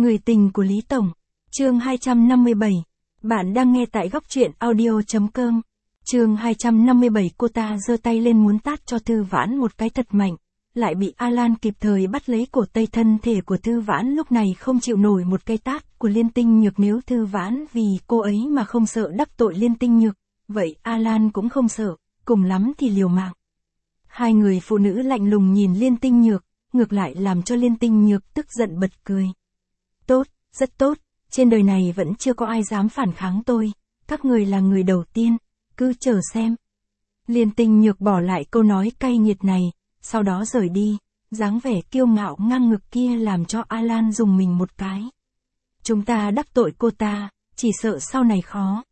Người tình của Lý Tổng. Chương 257. Bạn đang nghe tại góc truyện audio.com. Chương 257. Cô ta giơ tay lên muốn tát cho Thư Vãn một cái thật mạnh, lại bị Alan kịp thời bắt lấy cổ tay. Thân thể của Thư Vãn lúc này không chịu nổi một cái tát của Liên Tinh Nhược. Nếu Thư Vãn vì cô ấy mà không sợ đắc tội Liên Tinh Nhược, vậy Alan cũng không sợ, cùng lắm thì liều mạng. Hai người phụ nữ lạnh lùng nhìn Liên Tinh Nhược, ngược lại làm cho Liên Tinh Nhược tức giận bật cười. Tốt, rất tốt, trên đời này vẫn chưa có ai dám phản kháng tôi, các người là người đầu tiên, cứ chờ xem. Liên Tinh Nhược bỏ lại câu nói cay nghiệt này, sau đó rời đi, dáng vẻ kiêu ngạo ngang ngực kia làm cho Alan rùng mình một cái. Chúng ta đắc tội cô ta, chỉ sợ sau này khó.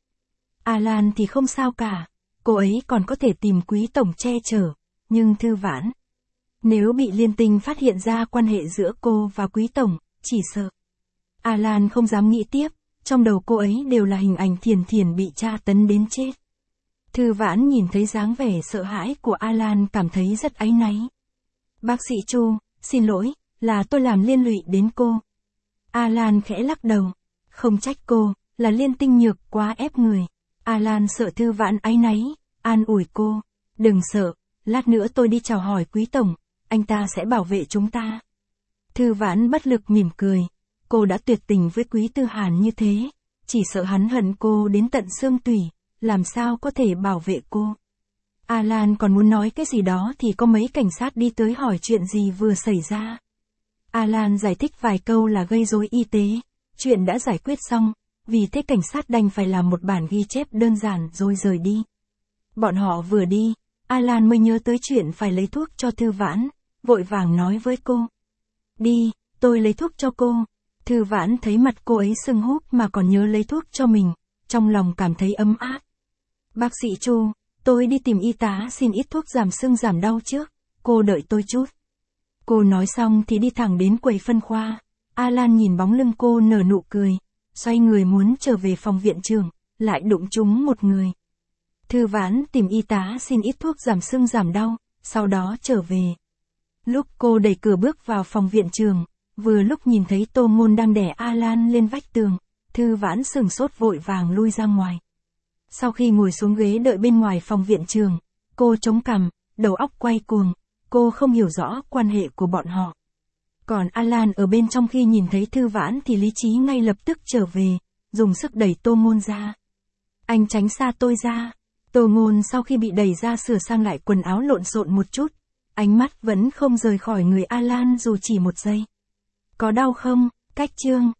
Alan thì không sao cả, cô ấy còn có thể tìm Quý Tổng che chở, nhưng Thư Vãn, nếu bị Liên Tinh phát hiện ra quan hệ giữa cô và Quý Tổng, chỉ sợ. Alan không dám nghĩ tiếp, trong đầu cô ấy đều là hình ảnh Thiền Thiền bị tra tấn đến chết. Thư Vãn nhìn thấy dáng vẻ sợ hãi của Alan cảm thấy rất áy náy. Bác sĩ Chu, xin lỗi, là tôi làm liên lụy đến cô. Alan khẽ lắc đầu. Không trách cô, là Liên Tinh Nhược quá ép người. Alan sợ Thư Vãn áy náy, an ủi cô. Đừng sợ, lát nữa tôi đi chào hỏi Quý Tổng, anh ta sẽ bảo vệ chúng ta. Thư Vãn bất lực mỉm cười. Cô đã tuyệt tình với Quý Tư Hàn như thế, chỉ sợ hắn hận cô đến tận xương tủy, làm sao có thể bảo vệ cô. Alan còn muốn nói cái gì đó thì có mấy cảnh sát đi tới hỏi chuyện gì vừa xảy ra. Alan giải thích vài câu là gây rối y tế, chuyện đã giải quyết xong, vì thế cảnh sát đành phải làm một bản ghi chép đơn giản rồi rời đi. Bọn họ vừa đi, Alan mới nhớ tới chuyện phải lấy thuốc cho Thư Vãn, vội vàng nói với cô. Đi, tôi lấy thuốc cho cô. Thư Vãn thấy mặt cô ấy sưng húp mà còn nhớ lấy thuốc cho mình, trong lòng cảm thấy ấm áp. Bác sĩ Chu, tôi đi tìm y tá xin ít thuốc giảm sưng giảm đau trước, cô đợi tôi chút. Cô nói xong thì đi thẳng đến quầy phân khoa. Alan nhìn bóng lưng cô nở nụ cười, xoay người muốn trở về phòng viện trưởng, lại đụng trúng một người. Thư Vãn tìm y tá xin ít thuốc giảm sưng giảm đau, sau đó trở về. Lúc cô đẩy cửa bước vào phòng viện trưởng, vừa lúc nhìn thấy Tô Ngôn đang đè Alan lên vách tường, Thư Vãn sửng sốt vội vàng lui ra ngoài. Sau khi ngồi xuống ghế đợi bên ngoài phòng viện trưởng, cô chống cằm, đầu óc quay cuồng, cô không hiểu rõ quan hệ của bọn họ. Còn Alan ở bên trong khi nhìn thấy Thư Vãn thì lý trí ngay lập tức trở về, dùng sức đẩy Tô Ngôn ra. Anh tránh xa tôi ra. Tô Ngôn sau khi bị đẩy ra sửa sang lại quần áo lộn xộn một chút, ánh mắt vẫn không rời khỏi người Alan dù chỉ một giây. Có đau không, Cách Trương?